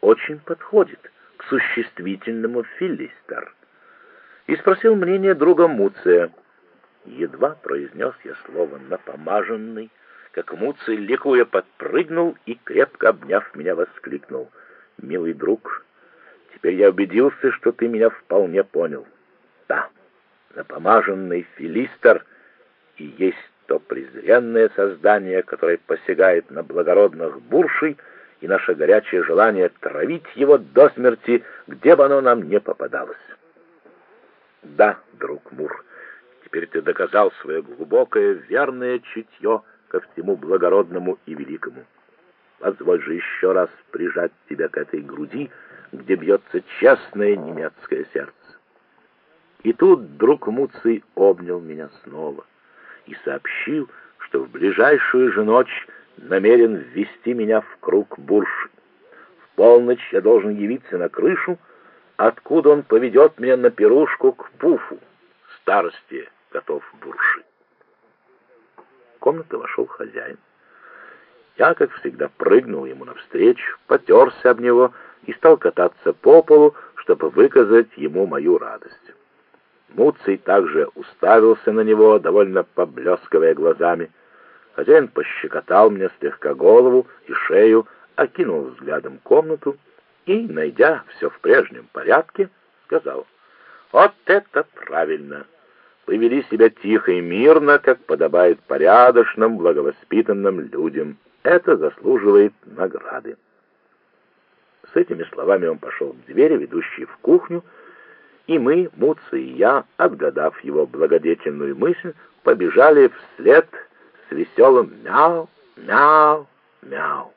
очень подходит к существительному «филистер». И спросил мнение друга Муция. Едва произнес я слово «напомаженный», как Муций, ликуя, подпрыгнул и, крепко обняв меня, воскликнул: «Милый друг, теперь я убедился, что ты меня вполне понял. Да, напомаженный филистер и есть то презренное создание, которое посягает на благородных буршей, и наше горячее желание травить его до смерти, где бы оно нам не попадалось. Да, друг Мур, теперь ты доказал свое глубокое, верное чутье ко всему благородному и великому. Позволь же еще раз прижать тебя к этой груди, где бьется честное немецкое сердце». И тут друг Муций обнял меня снова и сообщил, что в ближайшую же ночь намерен ввести меня в круг бурши. В полночь я должен явиться на крышу, откуда он поведет меня на пирушку к Пуфу, старости котов бурши. В комнату вошел хозяин. Я, как всегда, прыгнул ему навстречу, потерся об него и стал кататься по полу, чтобы выказать ему мою радость. Муций также уставился на него, довольно поблескивая глазами. Хозяин пощекотал мне слегка голову и шею, окинул взглядом комнату и, найдя все в прежнем порядке, сказал: «Вот это правильно! Вы вели себя тихо и мирно, как подобает порядочным, благовоспитанным людям. Это заслуживает награды». С этими словами он пошел к двери, ведущей в кухню, и мы, Муций и я, отгадав его благодетельную мысль, побежали вслед с веселым «мяу, мяу, мяу».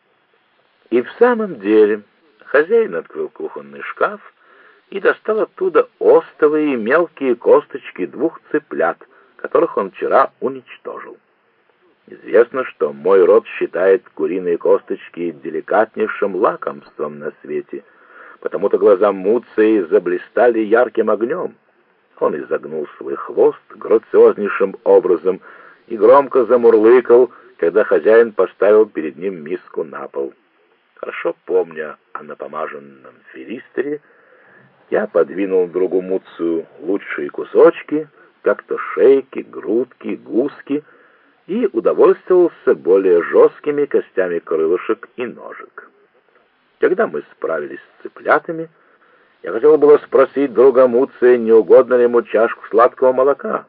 И в самом деле хозяин открыл кухонный шкаф и достал оттуда остовые и мелкие косточки 2 цыплят, которых он вчера уничтожил. Известно, что мой род считает куриные косточки деликатнейшим лакомством на свете, потому-то глаза Муции заблистали ярким огнем. Он изогнул свой хвост грациознейшим образом и громко замурлыкал, когда хозяин поставил перед ним миску на пол. Хорошо помня о напомаженном филистере, я подвинул другу Муцию лучшие кусочки, как-то шейки, грудки, гуски, и удовольствовался более жесткими костями крылышек и ножек. Когда мы справились с цыплятами, я хотел было спросить друга Муция, не угодно ли ему чашку сладкого молока.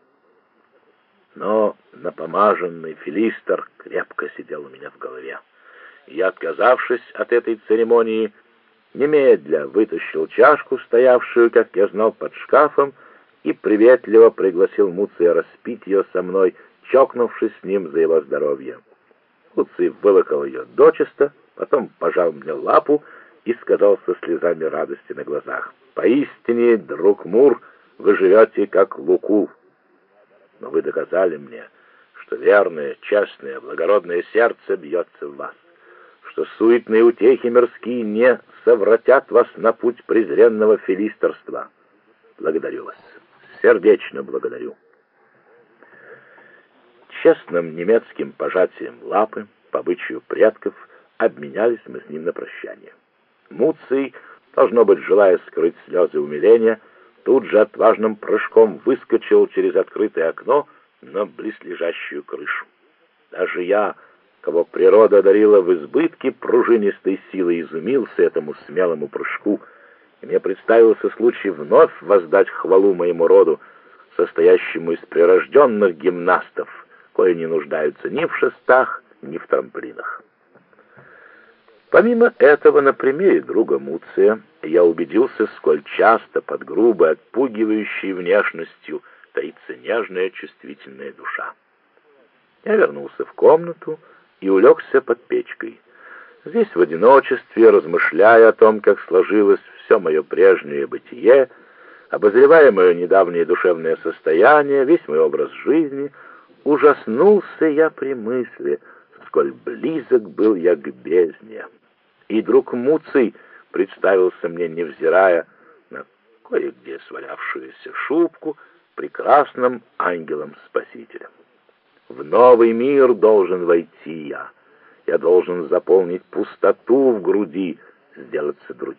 Но напомаженный филистер крепко сидел у меня в голове. И я, отказавшись от этой церемонии, немедля вытащил чашку, стоявшую, как я знал, под шкафом, и приветливо пригласил Муция распить ее со мной, чокнувшись с ним за его здоровье. Муций вылокал ее дочисто, потом пожал мне лапу и сказал со слезами радости на глазах: «Поистине, друг Мур, вы живете как Лукул. Но вы доказали мне, что верное, честное, благородное сердце бьется в вас, что суетные утехи мирские не совратят вас на путь презренного филистерства. Благодарю вас, сердечно благодарю». Честным немецким пожатием лапы, по обычаю предков, обменялись мы с ним на прощание. Муций, должно быть, желая скрыть слезы умиления, тут же отважным прыжком выскочил через открытое окно на близлежащую крышу. Даже я, кого природа одарила в избытке пружинистой силы, изумился этому смелому прыжку, и мне представился случай вновь воздать хвалу моему роду, состоящему из прирожденных гимнастов, кои не нуждаются ни в шестах, ни в трамплинах. Помимо этого, на примере друга Муция я убедился, сколь часто под грубой, отпугивающей внешностью таится нежная, чувствительная душа. Я вернулся в комнату и улегся под печкой. Здесь в одиночестве, размышляя о том, как сложилось все мое прежнее бытие, обозревая мое недавнее душевное состояние, весь мой образ жизни, ужаснулся я при мысли, сколь близок был я к бездне. И друг Муций представился мне, невзирая на кое-где свалявшуюся шубку, прекрасным ангелом-спасителем. В новый мир должен войти я. Я должен заполнить пустоту в груди сделаться другим.